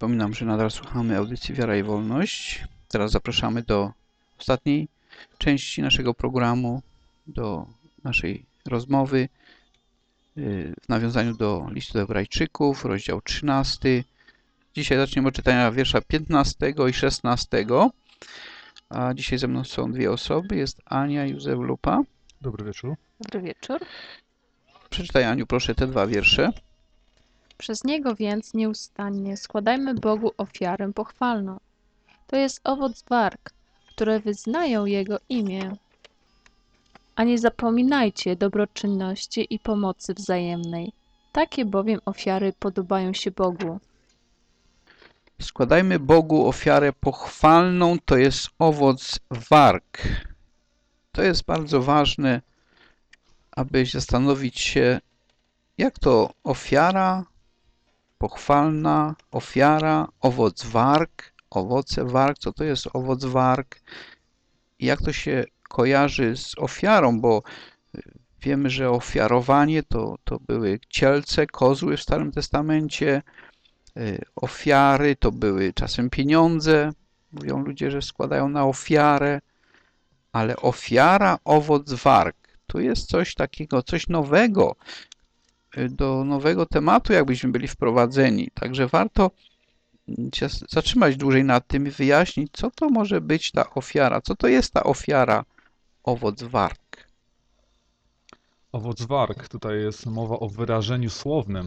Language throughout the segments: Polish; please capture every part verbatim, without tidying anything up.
Przypominam, że nadal słuchamy audycji Wiara i Wolność. Teraz zapraszamy do ostatniej części naszego programu, do naszej rozmowy w nawiązaniu do listu do Hebrajczyków, rozdział trzynasty. Dzisiaj zaczniemy od czytania wiersza piętnastego i szesnastego. A dzisiaj ze mną są dwie osoby. Jest Ania i Józef Lupa. Dobry wieczór. Dobry wieczór. Przeczytaj, Aniu, proszę te dwa wiersze. Przez Niego więc nieustannie składajmy Bogu ofiarę pochwalną. To jest owoc warg, które wyznają Jego imię. A nie zapominajcie dobroczynności i pomocy wzajemnej. Takie bowiem ofiary podobają się Bogu. Składajmy Bogu ofiarę pochwalną, to jest owoc warg. To jest bardzo ważne, aby zastanowić się, jak to ofiara pochwalna, ofiara, owoc warg, owoce warg, co to jest owoc warg i jak to się kojarzy z ofiarą, bo wiemy, że ofiarowanie to, to były cielce, kozły w Starym Testamencie, ofiary to były czasem pieniądze, mówią ludzie, że składają na ofiarę, ale ofiara, owoc warg, to jest coś takiego, coś nowego, do nowego tematu, jakbyśmy byli wprowadzeni. Także warto się zatrzymać dłużej nad tym i wyjaśnić, co to może być ta ofiara, co to jest ta ofiara, owoc warg. Owoc warg, tutaj jest mowa o wyrażeniu słownym,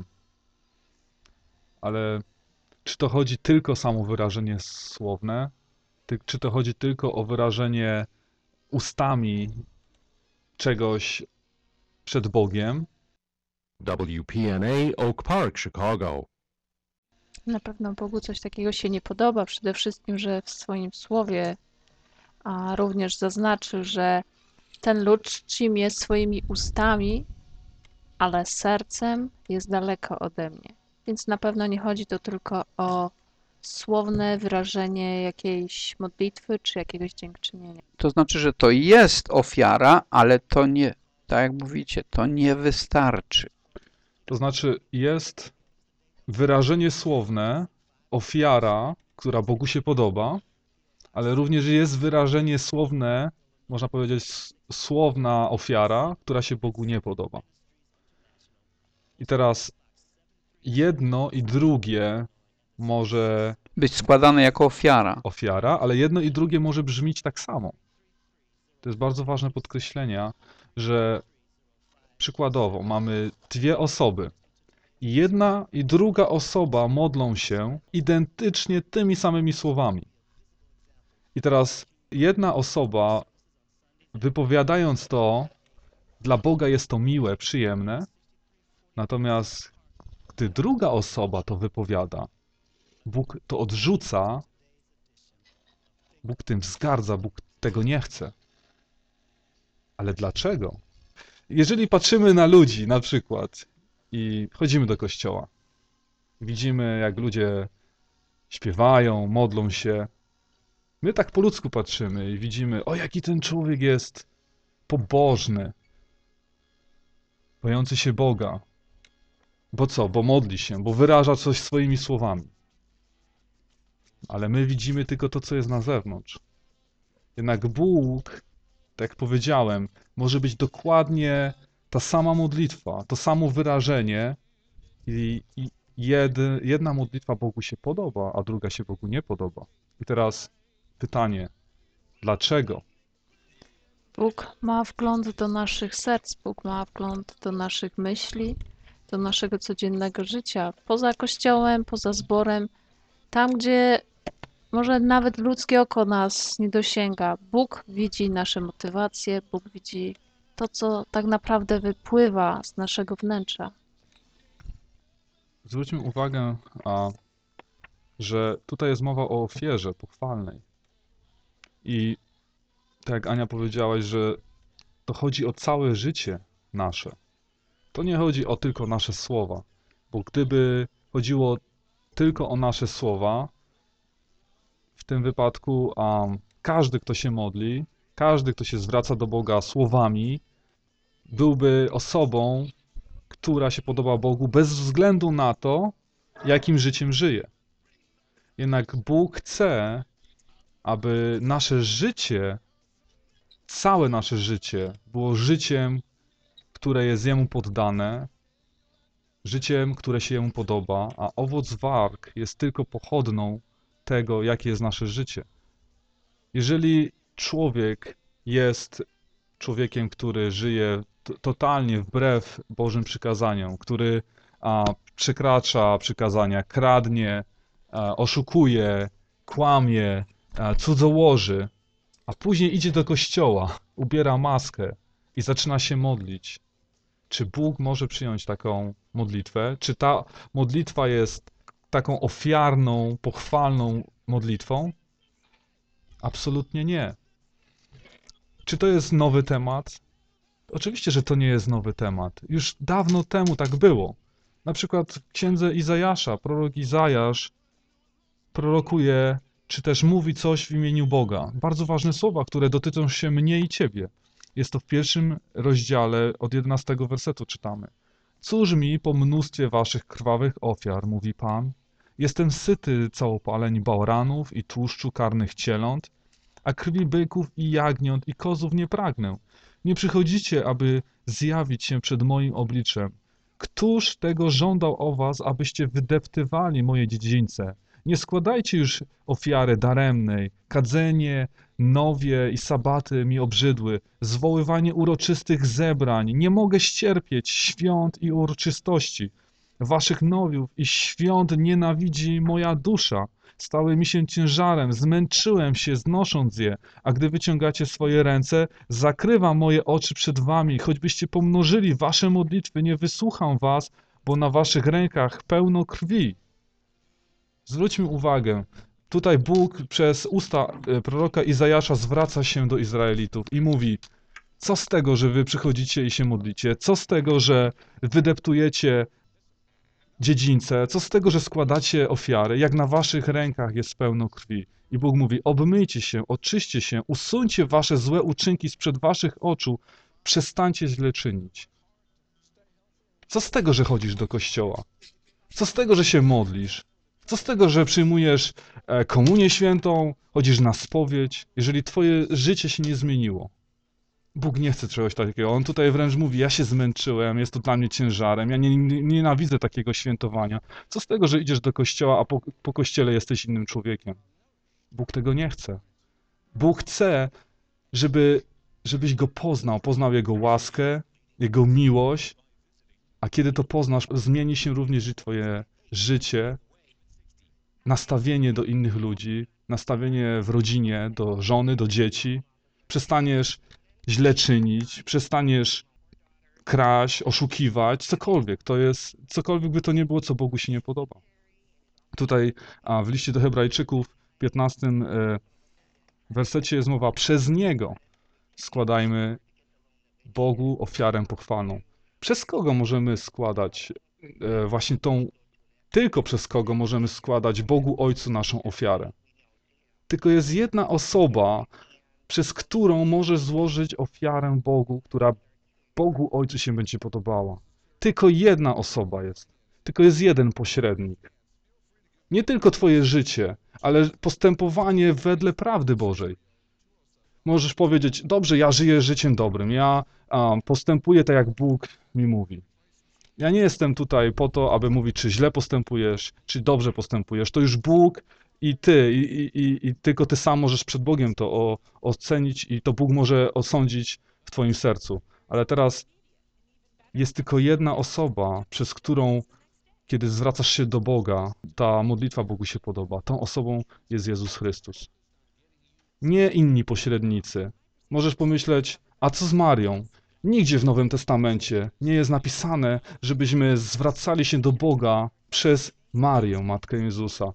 ale czy to chodzi tylko o samo wyrażenie słowne, czy to chodzi tylko o wyrażenie ustami czegoś przed Bogiem? W P N A Oak Park, Chicago. Na pewno Bogu coś takiego się nie podoba. Przede wszystkim, że w swoim słowie a również zaznaczył, że ten lud czci mnie swoimi ustami, ale sercem jest daleko ode mnie. Więc na pewno nie chodzi to tylko o słowne wyrażenie jakiejś modlitwy czy jakiegoś dziękczynienia. To znaczy, że to jest ofiara, ale to nie, tak jak mówicie, to nie wystarczy. To znaczy jest wyrażenie słowne, ofiara, która Bogu się podoba, ale również jest wyrażenie słowne, można powiedzieć słowna ofiara, która się Bogu nie podoba. I teraz jedno i drugie może być składane jako ofiara. Ofiara, ale jedno i drugie może brzmieć tak samo. To jest bardzo ważne podkreślenia, że przykładowo mamy dwie osoby. I jedna i druga osoba modlą się identycznie tymi samymi słowami. I teraz jedna osoba, wypowiadając to, dla Boga jest to miłe, przyjemne, natomiast gdy druga osoba to wypowiada, Bóg to odrzuca, Bóg tym wzgardza, Bóg tego nie chce. Ale dlaczego? Jeżeli patrzymy na ludzi na przykład i chodzimy do kościoła, widzimy jak ludzie śpiewają, modlą się, my tak po ludzku patrzymy i widzimy, o jaki ten człowiek jest pobożny, bojący się Boga. Bo co? Bo modli się, bo wyraża coś swoimi słowami. Ale my widzimy tylko to, co jest na zewnątrz. Jednak Bóg, tak jak powiedziałem, może być dokładnie ta sama modlitwa, to samo wyrażenie i, i jed, jedna modlitwa Bogu się podoba, a druga się Bogu nie podoba. I teraz pytanie, dlaczego? Bóg ma wgląd do naszych serc, Bóg ma wgląd do naszych myśli, do naszego codziennego życia, poza kościołem, poza zborem, tam gdzie może nawet ludzkie oko nas nie dosięga. Bóg widzi nasze motywacje, Bóg widzi to, co tak naprawdę wypływa z naszego wnętrza. Zwróćmy uwagę, a, że tutaj jest mowa o ofierze pochwalnej. I tak jak Ania powiedziałaś, że to chodzi o całe życie nasze. To nie chodzi o tylko nasze słowa, bo gdyby chodziło tylko o nasze słowa, w tym wypadku um, każdy, kto się modli, każdy, kto się zwraca do Boga słowami, byłby osobą, która się podoba Bogu bez względu na to, jakim życiem żyje. Jednak Bóg chce, aby nasze życie, całe nasze życie było życiem, które jest Jemu poddane, życiem, które się Jemu podoba, a owoc warg jest tylko pochodną tego, jakie jest nasze życie. Jeżeli człowiek jest człowiekiem, który żyje totalnie wbrew Bożym przykazaniom, który a, przekracza przykazania, kradnie, a, oszukuje, kłamie, a, cudzołoży, a później idzie do kościoła, ubiera maskę i zaczyna się modlić. Czy Bóg może przyjąć taką modlitwę? Czy ta modlitwa jest taką ofiarną, pochwalną modlitwą? Absolutnie nie. Czy to jest nowy temat? Oczywiście, że to nie jest nowy temat. Już dawno temu tak było. Na przykład w księdze Izajasza, prorok Izajasz prorokuje, czy też mówi coś w imieniu Boga. Bardzo ważne słowa, które dotyczą się mnie i ciebie. Jest to w pierwszym rozdziale od jedenastego wersetu czytamy. Cóż mi po mnóstwie waszych krwawych ofiar, mówi Pan. Jestem syty całopaleń bałranów i tłuszczu karnych cieląt, a krwi byków i jagniąt i kozów nie pragnę. Nie przychodzicie, aby zjawić się przed moim obliczem. Któż tego żądał o was, abyście wydeptywali moje dziedzińce? Nie składajcie już ofiary daremnej. Kadzenie, nowie i sabaty mi obrzydły. Zwoływanie uroczystych zebrań. Nie mogę ścierpieć świąt i uroczystości. Waszych nowiów i świąt nienawidzi moja dusza. Stały mi się ciężarem, zmęczyłem się znosząc je, a gdy wyciągacie swoje ręce, zakrywam moje oczy przed wami. Choćbyście pomnożyli wasze modlitwy, nie wysłucham was, bo na waszych rękach pełno krwi. Zwróćmy uwagę, tutaj Bóg przez usta proroka Izajasza zwraca się do Izraelitów i mówi: co z tego, że wy przychodzicie i się modlicie? Co z tego, że wydeptujecie dziedzińce? Co z tego, że składacie ofiary, jak na waszych rękach jest pełno krwi? I Bóg mówi: obmyjcie się, oczyście się, usuńcie wasze złe uczynki sprzed waszych oczu, przestańcie źle czynić. Co z tego, że chodzisz do kościoła? Co z tego, że się modlisz? Co z tego, że przyjmujesz komunię świętą, chodzisz na spowiedź, jeżeli twoje życie się nie zmieniło? Bóg nie chce czegoś takiego. On tutaj wręcz mówi: ja się zmęczyłem, jest to dla mnie ciężarem, ja nie, nie, nienawidzę takiego świętowania. Co z tego, że idziesz do kościoła, a po, po kościele jesteś innym człowiekiem? Bóg tego nie chce. Bóg chce, żeby, żebyś Go poznał, poznał Jego łaskę, Jego miłość, a kiedy to poznasz, zmieni się również i twoje życie, nastawienie do innych ludzi, nastawienie w rodzinie, do żony, do dzieci. Przestaniesz źle czynić, przestaniesz kraść, oszukiwać, cokolwiek. To jest, cokolwiek by to nie było, co Bogu się nie podoba. Tutaj a w liście do Hebrajczyków w piętnastym e, wersecie jest mowa: przez Niego składajmy Bogu ofiarę pochwalną. Przez kogo możemy składać e, właśnie tą, tylko przez kogo możemy składać Bogu Ojcu naszą ofiarę? Tylko jest jedna osoba, przez którą możesz złożyć ofiarę Bogu, która Bogu Ojcu się będzie podobała. Tylko jedna osoba jest. Tylko jest jeden pośrednik. Nie tylko twoje życie, ale postępowanie wedle prawdy Bożej. Możesz powiedzieć: dobrze, ja żyję życiem dobrym, ja a, postępuję tak, jak Bóg mi mówi. Ja nie jestem tutaj po to, aby mówić, czy źle postępujesz, czy dobrze postępujesz. To już Bóg i ty, i, i, i tylko ty sam możesz przed Bogiem to o, ocenić i to Bóg może osądzić w twoim sercu. Ale teraz jest tylko jedna osoba, przez którą, kiedy zwracasz się do Boga, ta modlitwa Bogu się podoba. Tą osobą jest Jezus Chrystus. Nie inni pośrednicy. Możesz pomyśleć: a co z Marią? Nigdzie w Nowym Testamencie nie jest napisane, żebyśmy zwracali się do Boga przez Marię, Matkę Jezusa.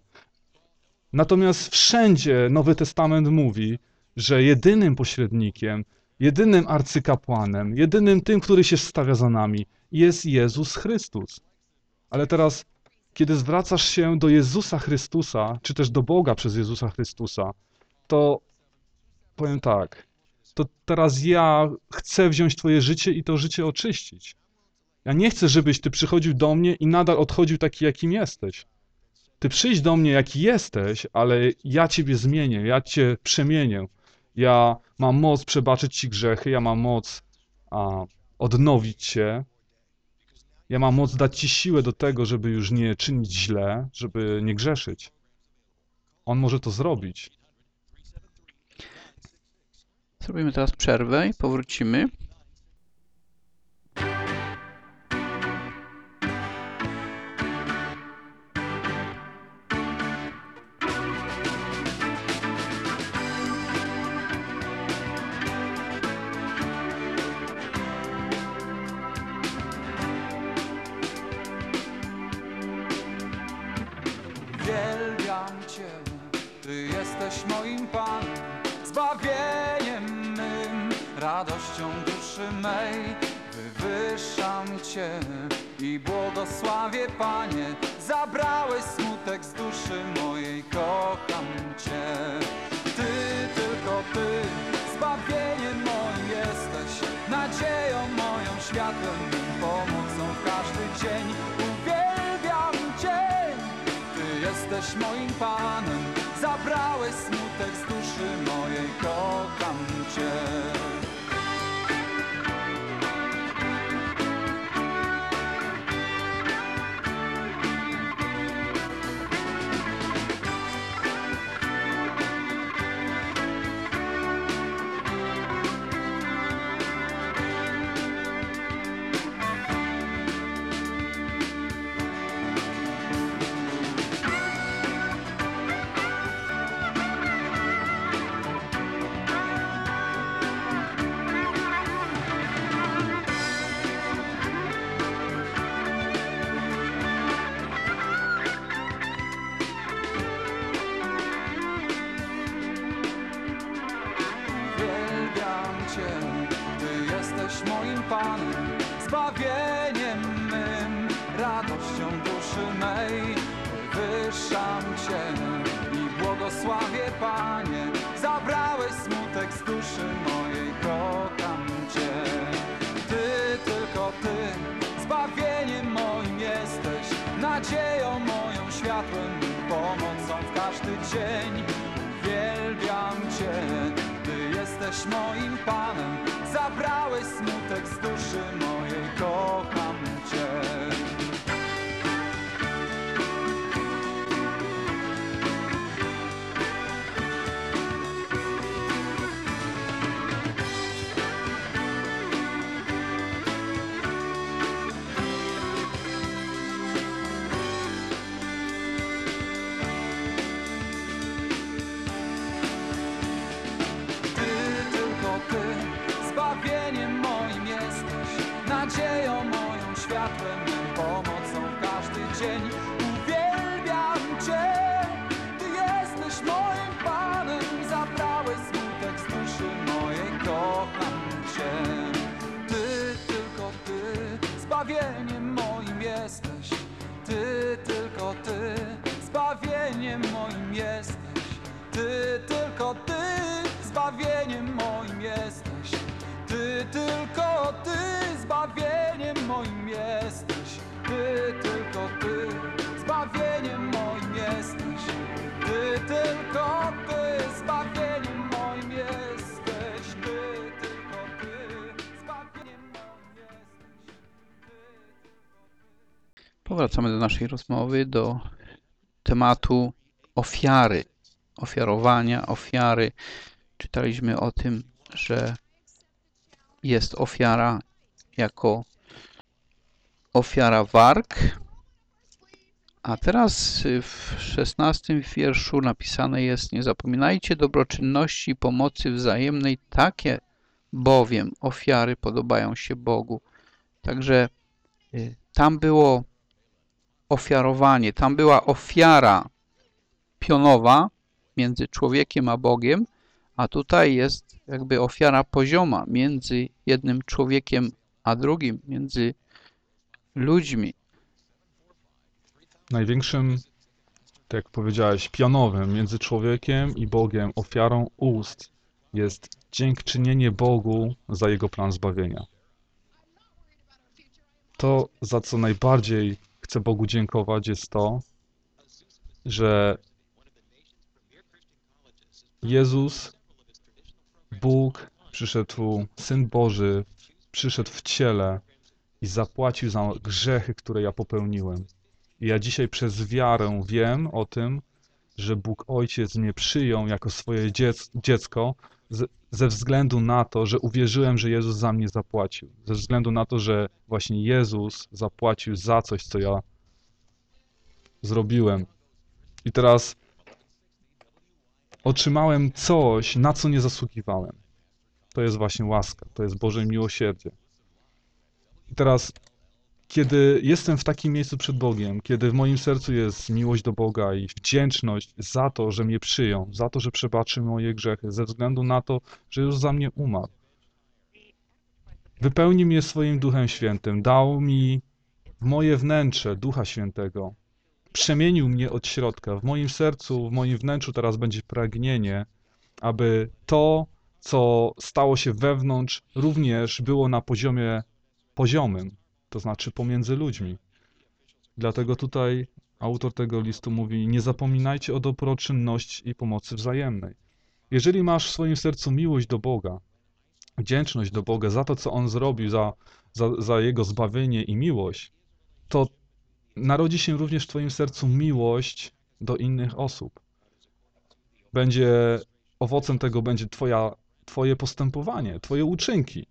Natomiast wszędzie Nowy Testament mówi, że jedynym pośrednikiem, jedynym arcykapłanem, jedynym tym, który się wstawia za nami, jest Jezus Chrystus. Ale teraz, kiedy zwracasz się do Jezusa Chrystusa, czy też do Boga przez Jezusa Chrystusa, to powiem tak: to teraz ja chcę wziąć twoje życie i to życie oczyścić. Ja nie chcę, żebyś ty przychodził do mnie i nadal odchodził taki, jakim jesteś. Ty przyjdź do mnie jaki jesteś, ale ja ciebie zmienię, ja cię przemienię. Ja mam moc przebaczyć ci grzechy, ja mam moc a, odnowić cię. Ja mam moc dać ci siłę do tego, żeby już nie czynić źle, żeby nie grzeszyć. On może to zrobić. Zrobimy teraz przerwę i powrócimy. Uwielbiam Cię, Ty jesteś moim Panem, zbawieniem mym, radością duszy mej. Wywyższam Cię i błogosławię, Panie, zabrałeś smutek z duszy mojej, kocham Cię. Ty, tylko Ty, zbawieniem moim jesteś, nadzieją moją, światłem mym, pomocą w każdy dzień. Uwielbiam Cię, Ty jesteś moim Panem, zabrałeś smutek z duszy mojej, kocham Cię. Uwielbiam Cię, Ty jesteś moim Panem, zbawieniem mym, radością duszy mej. Wywyższam Cię i błogosławię, Panie, zabrałeś smutek z duszy mojej, kocham Cię. Ty, tylko Ty, zbawieniem moim jesteś, nadzieją moją, światłem mym, pomocą w każdy dzień. Uwielbiam Cię, Ty jesteś moim Panem, zabrałeś smutek z duszy mojej, kocham Cię. Zbawieniem moim jesteś, nadzieją moją, światłem mym, pomocą w każdy dzień. Uwielbiam Cię, Ty jesteś moim Panem, zabrałeś smutek z duszy mojej, kocham Cię. Ty, tylko Ty, zbawieniem moim jesteś, Ty, tylko Ty, zbawieniem moim jesteś, Ty, tylko Ty, zbawieniem moim jesteś. Ty, tylko Ty, zbawieniem moim jesteś. Ty, tylko Ty, zbawieniem moim jesteś. Ty, tylko Ty, zbawieniem moim jesteś. Ty, tylko Ty, zbawieniem moim jesteś. Powracamy do naszej rozmowy, do tematu ofiary, ofiarowania, ofiary. Czytaliśmy o tym, że jest ofiara jako ofiara warg, a teraz w szesnastym wierszu napisane jest: nie zapominajcie dobroczynności i pomocy wzajemnej, takie bowiem ofiary podobają się Bogu. Także tam było ofiarowanie, tam była ofiara pionowa między człowiekiem a Bogiem, a tutaj jest jakby ofiara pozioma między jednym człowiekiem a drugim, między ludźmi. Największym, tak jak powiedziałeś, pionowym między człowiekiem i Bogiem ofiarą ust jest dziękczynienie Bogu za Jego plan zbawienia. To, za co najbardziej chcę Bogu dziękować, jest to, że Jezus, Bóg, przyszedł, Syn Boży, przyszedł w ciele i zapłacił za grzechy, które ja popełniłem. I ja dzisiaj przez wiarę wiem o tym, że Bóg Ojciec mnie przyjął jako swoje dziec dziecko z, ze względu na to, że uwierzyłem, że Jezus za mnie zapłacił. Ze względu na to, że właśnie Jezus zapłacił za coś, co ja zrobiłem. I teraz otrzymałem coś, na co nie zasługiwałem. To jest właśnie łaska, to jest Boże miłosierdzie. I teraz, kiedy jestem w takim miejscu przed Bogiem, kiedy w moim sercu jest miłość do Boga i wdzięczność za to, że mnie przyjął, za to, że przebaczył moje grzechy, ze względu na to, że już za mnie umarł. Wypełnił mnie swoim Duchem Świętym, dał mi w moje wnętrze Ducha Świętego, przemienił mnie od środka. W moim sercu, w moim wnętrzu teraz będzie pragnienie, aby to, co stało się wewnątrz, również było na poziomie poziomym, to znaczy pomiędzy ludźmi. Dlatego tutaj autor tego listu mówi: nie zapominajcie o dobroczynności i pomocy wzajemnej. Jeżeli masz w swoim sercu miłość do Boga, wdzięczność do Boga za to, co On zrobił, za, za, za Jego zbawienie i miłość, to narodzi się również w twoim sercu miłość do innych osób. Będzie, owocem tego będzie twoja, twoje postępowanie, twoje uczynki.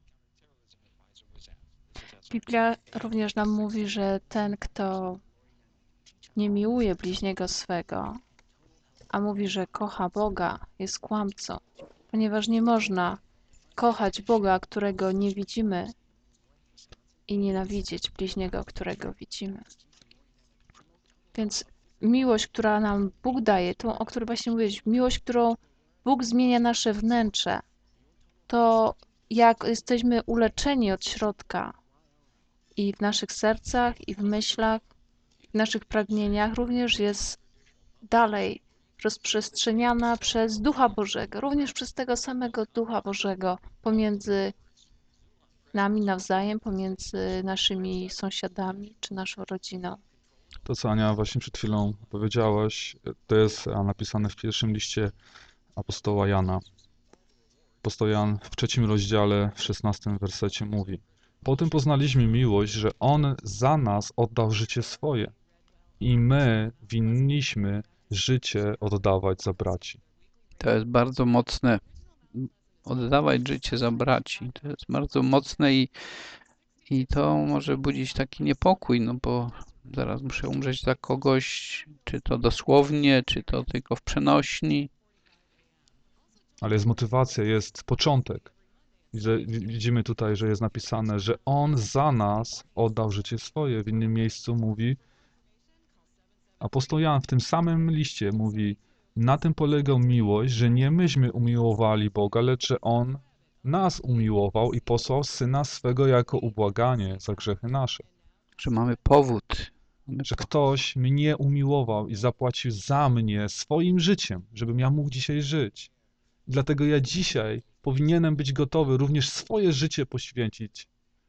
Biblia również nam mówi, że ten, kto nie miłuje bliźniego swego, a mówi, że kocha Boga, jest kłamcą, ponieważ nie można kochać Boga, którego nie widzimy, i nienawidzieć bliźniego, którego widzimy. Więc miłość, która nam Bóg daje, tą, o której właśnie mówiłeś, miłość, którą Bóg zmienia nasze wnętrze, to jak jesteśmy uleczeni od środka i w naszych sercach, i w myślach, w naszych pragnieniach, również jest dalej rozprzestrzeniana przez Ducha Bożego, również przez tego samego Ducha Bożego pomiędzy nami nawzajem, pomiędzy naszymi sąsiadami czy naszą rodziną. To, co Ania właśnie przed chwilą powiedziałaś, to jest napisane w pierwszym liście apostoła Jana. Apostoł Jan w trzecim rozdziale, w szesnastym wersecie mówi: po tym poznaliśmy miłość, że On za nas oddał życie swoje i my winniśmy życie oddawać za braci. To jest bardzo mocne. Oddawać życie za braci. To jest bardzo mocne i, i to może budzić taki niepokój, no bo zaraz muszę umrzeć za kogoś, czy to dosłownie, czy to tylko w przenośni. Ale jest motywacja, jest początek. Widzimy tutaj, że jest napisane, że On za nas oddał życie swoje. W innym miejscu mówi, apostoł Jan w tym samym liście mówi: na tym polegał miłość, że nie myśmy umiłowali Boga, lecz że On nas umiłował i posłał Syna swego jako ubłaganie za grzechy nasze. Że mamy powód. Mamy Że ktoś mnie umiłował i zapłacił za mnie swoim życiem, żebym ja mógł dzisiaj żyć. Dlatego ja dzisiaj powinienem być gotowy również swoje życie poświęcić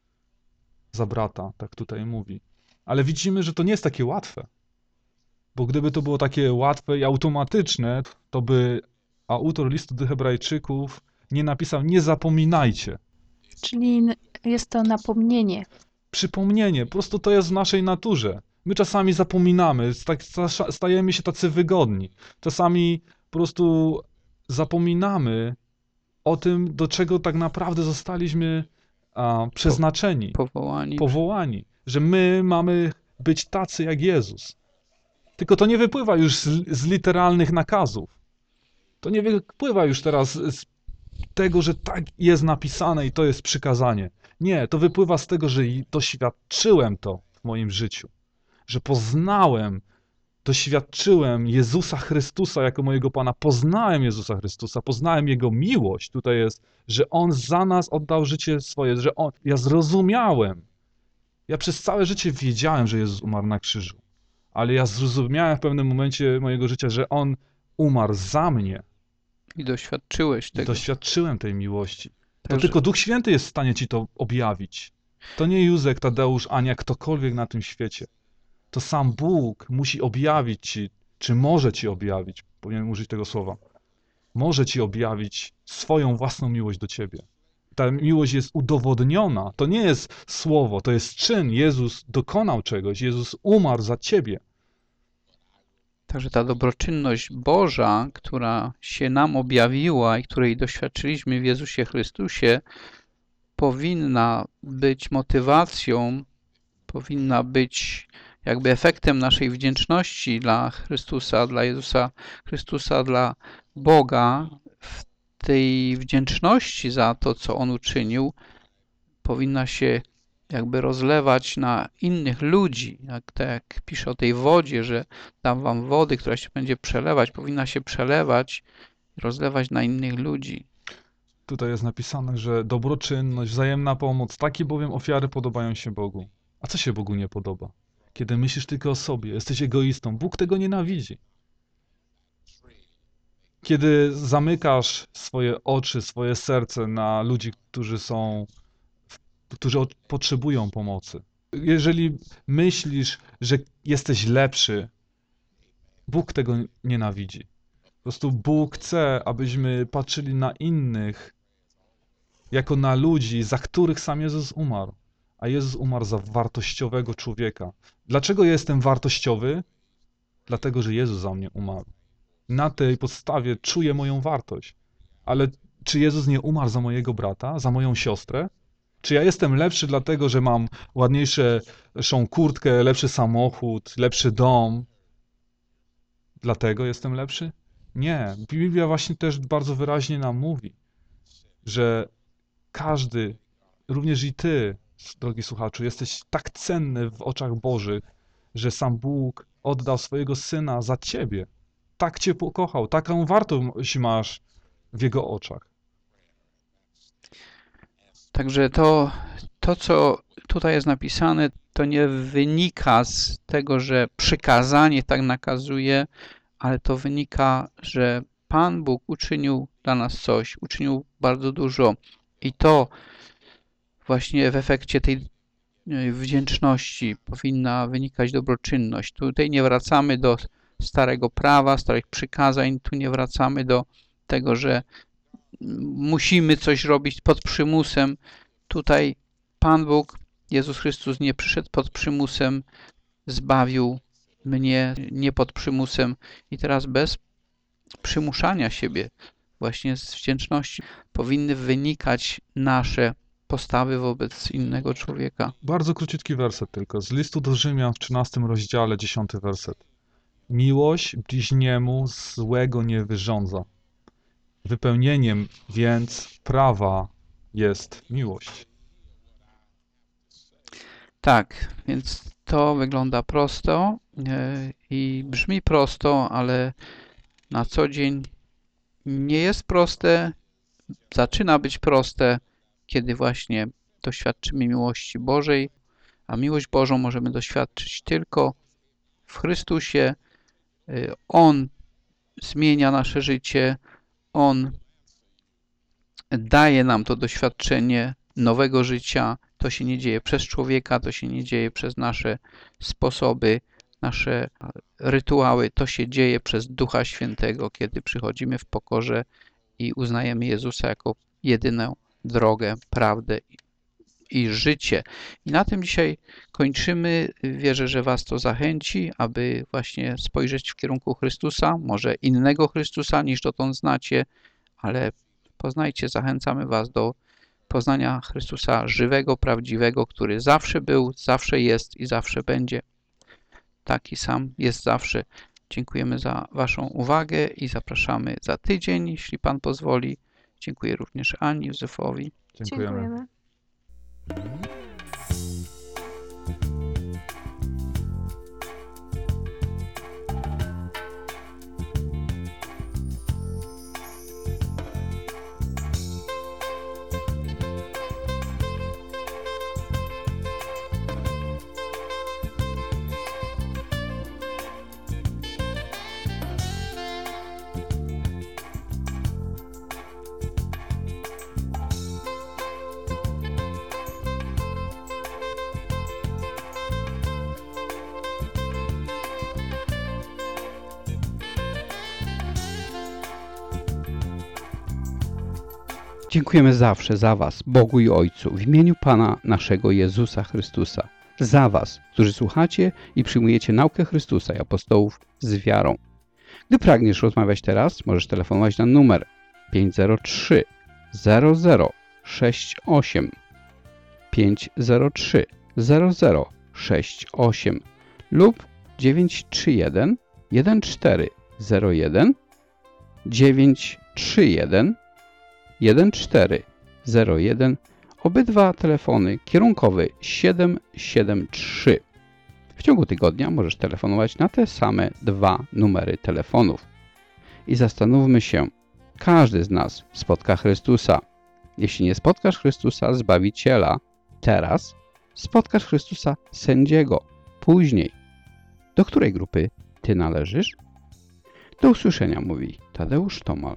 za brata, tak tutaj mówi. Ale widzimy, że to nie jest takie łatwe. Bo gdyby to było takie łatwe i automatyczne, to by autor listu do Hebrajczyków nie napisał: nie zapominajcie. Czyli n- jest to napomnienie. Przypomnienie, po prostu to jest w naszej naturze. My czasami zapominamy, tak sta- stajemy się tacy wygodni. Czasami po prostu zapominamy o tym, do czego tak naprawdę zostaliśmy a, przeznaczeni, powołani. powołani. Że my mamy być tacy jak Jezus. Tylko to nie wypływa już z, z literalnych nakazów. To nie wypływa już teraz z tego, że tak jest napisane i to jest przykazanie. Nie, to wypływa z tego, że doświadczyłem to w moim życiu. Że poznałem, doświadczyłem Jezusa Chrystusa jako mojego Pana. Poznałem Jezusa Chrystusa, poznałem Jego miłość. Tutaj jest, że On za nas oddał życie swoje, że On, ja zrozumiałem. Ja przez całe życie wiedziałem, że Jezus umarł na krzyżu. Ale ja zrozumiałem w pewnym momencie mojego życia, że On umarł za mnie. I doświadczyłeś I tego. doświadczyłem tej miłości. To Także- tylko Duch Święty jest w stanie ci to objawić. To nie Józek, Tadeusz, Ania, ktokolwiek na tym świecie. To sam Bóg musi objawić ci, czy może ci objawić, powinienem użyć tego słowa, może ci objawić swoją własną miłość do ciebie. Ta miłość jest udowodniona. To nie jest słowo, to jest czyn. Jezus dokonał czegoś, Jezus umarł za ciebie. Także ta dobroczynność Boża, która się nam objawiła i której doświadczyliśmy w Jezusie Chrystusie, powinna być motywacją, powinna być jakby efektem naszej wdzięczności dla Chrystusa, dla Jezusa Chrystusa, dla Boga. W tej wdzięczności za to, co On uczynił, powinna się jakby rozlewać na innych ludzi. Jak, tak jak pisze o tej wodzie, że dam wam wody, która się będzie przelewać, powinna się przelewać i rozlewać na innych ludzi. Tutaj jest napisane, że dobroczynność, wzajemna pomoc, takie bowiem ofiary podobają się Bogu. A co się Bogu nie podoba? Kiedy myślisz tylko o sobie, jesteś egoistą. Bóg tego nienawidzi. Kiedy zamykasz swoje oczy, swoje serce na ludzi, którzy są, którzy potrzebują pomocy. Jeżeli myślisz, że jesteś lepszy, Bóg tego nienawidzi. Po prostu Bóg chce, abyśmy patrzyli na innych jako na ludzi, za których sam Jezus umarł. A Jezus umarł za wartościowego człowieka. Dlaczego ja jestem wartościowy? Dlatego, że Jezus za mnie umarł. Na tej podstawie czuję moją wartość. Ale czy Jezus nie umarł za mojego brata, za moją siostrę? Czy ja jestem lepszy dlatego, że mam ładniejszą kurtkę, lepszy samochód, lepszy dom? Dlatego jestem lepszy? Nie. Biblia właśnie też bardzo wyraźnie nam mówi, że każdy, również i ty, drogi słuchaczu, jesteś tak cenny w oczach Bożych, że sam Bóg oddał swojego Syna za ciebie. Tak cię pokochał, taką wartość masz w Jego oczach. Także to, to, co tutaj jest napisane, to nie wynika z tego, że przykazanie tak nakazuje, ale to wynika, że Pan Bóg uczynił dla nas coś, uczynił bardzo dużo i to właśnie w efekcie tej wdzięczności powinna wynikać dobroczynność. Tutaj nie wracamy do starego prawa, starych przykazań, tu nie wracamy do tego, że musimy coś robić pod przymusem. Tutaj Pan Bóg, Jezus Chrystus nie przyszedł pod przymusem, zbawił mnie nie pod przymusem i teraz bez przymuszania siebie, właśnie z wdzięczności powinny wynikać nasze postawy wobec innego człowieka. Bardzo króciutki werset tylko. Z listu do Rzymian w trzynastym rozdziale, dziesiąty werset. Miłość bliźniemu złego nie wyrządza. Wypełnieniem więc prawa jest miłość. Tak, więc to wygląda prosto i brzmi prosto, ale na co dzień nie jest proste, zaczyna być proste, kiedy właśnie doświadczymy miłości Bożej, a miłość Bożą możemy doświadczyć tylko w Chrystusie. On zmienia nasze życie, On daje nam to doświadczenie nowego życia. To się nie dzieje przez człowieka, to się nie dzieje przez nasze sposoby, nasze rytuały. To się dzieje przez Ducha Świętego, kiedy przychodzimy w pokorze i uznajemy Jezusa jako jedyną drogę, prawdę i życie. I na tym dzisiaj kończymy. Wierzę, że was to zachęci, aby właśnie spojrzeć w kierunku Chrystusa, może innego Chrystusa niż dotąd znacie, ale poznajcie, zachęcamy was do poznania Chrystusa żywego, prawdziwego, który zawsze był, zawsze jest i zawsze będzie. Taki sam jest zawsze. Dziękujemy za waszą uwagę i zapraszamy za tydzień, jeśli Pan pozwoli. Dziękuję również Ani, Józefowi. Dziękujemy. Dziękujemy. Dziękujemy zawsze za Was, Bogu i Ojcu, w imieniu Pana naszego Jezusa Chrystusa. Za Was, którzy słuchacie i przyjmujecie naukę Chrystusa i apostołów z wiarą. Gdy pragniesz rozmawiać teraz, możesz telefonować na numer pięć zero trzy zero zero sześć osiem pięć zero trzy zero zero sześć osiem lub dziewięć trzy jeden jeden cztery zero jeden dziewięć trzy jeden jeden cztery zero jeden. Obydwa telefony kierunkowy siedem siedem trzy. W ciągu tygodnia możesz telefonować na te same dwa numery telefonów. I zastanówmy się, każdy z nas spotka Chrystusa. Jeśli nie spotkasz Chrystusa, Zbawiciela, teraz spotkasz Chrystusa, Sędziego, później. Do której grupy Ty należysz? Do usłyszenia, mówi Tadeusz Tomal.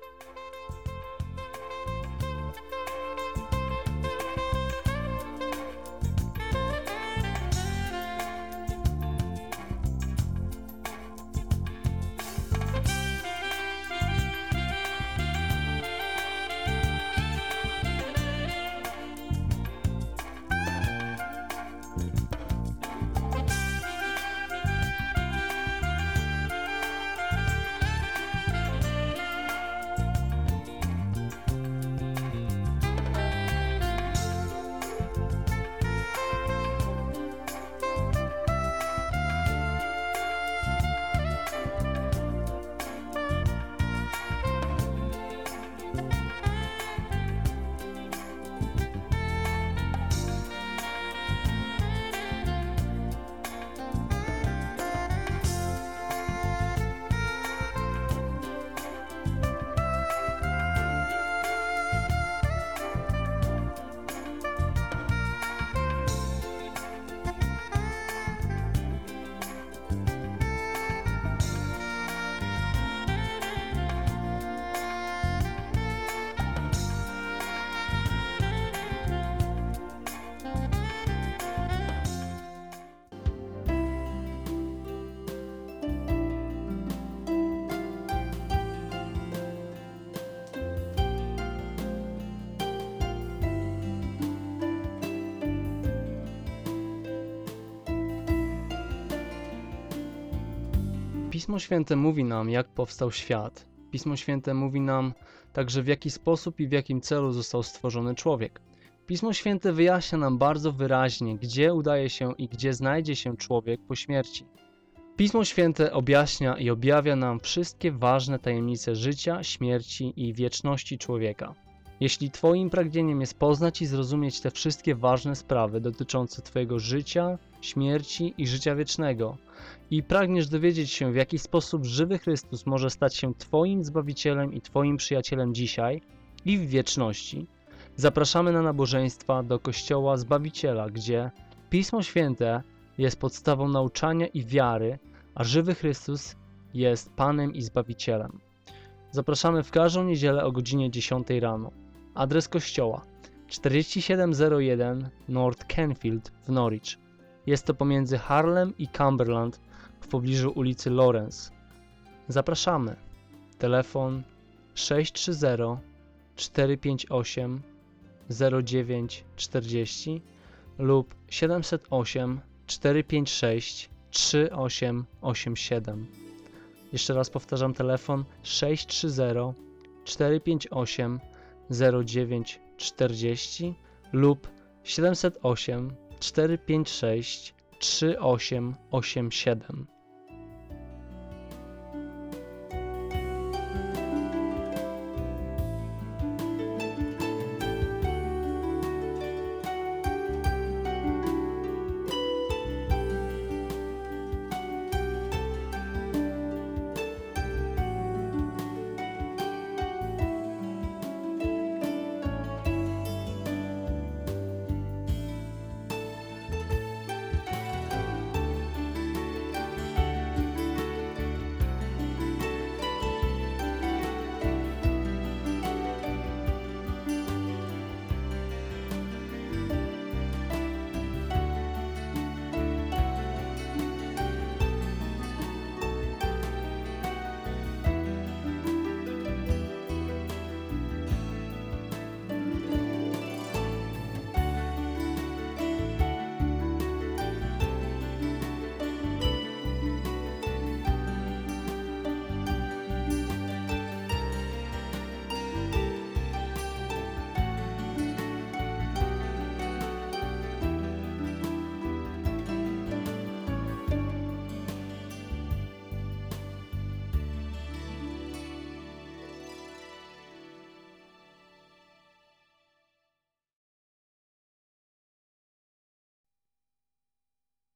Pismo Święte mówi nam, jak powstał świat. Pismo Święte mówi nam także, w jaki sposób i w jakim celu został stworzony człowiek. Pismo Święte wyjaśnia nam bardzo wyraźnie, gdzie udaje się i gdzie znajdzie się człowiek po śmierci. Pismo Święte objaśnia i objawia nam wszystkie ważne tajemnice życia, śmierci i wieczności człowieka. Jeśli Twoim pragnieniem jest poznać i zrozumieć te wszystkie ważne sprawy dotyczące Twojego życia, śmierci i życia wiecznego i pragniesz dowiedzieć się, w jaki sposób żywy Chrystus może stać się Twoim Zbawicielem i Twoim przyjacielem dzisiaj i w wieczności, zapraszamy na nabożeństwa do Kościoła Zbawiciela, gdzie Pismo Święte jest podstawą nauczania i wiary, a żywy Chrystus jest Panem i Zbawicielem. Zapraszamy w każdą niedzielę o godzinie dziesiątej rano. Adres kościoła czterdzieści siedem zero jeden North Canfield w Norwich. Jest to pomiędzy Harlem i Cumberland w pobliżu ulicy Lawrence. Zapraszamy. Telefon sześć trzy zero cztery pięć osiem zero dziewięć czterdzieści lub siedem zero osiem cztery pięć sześć trzy osiem osiem siedem. Jeszcze raz powtarzam, telefon sześć trzy zero cztery pięć osiem zero dziewięć czterdzieści lub siedem zero osiem cztery pięć sześć trzy osiem osiem siedem.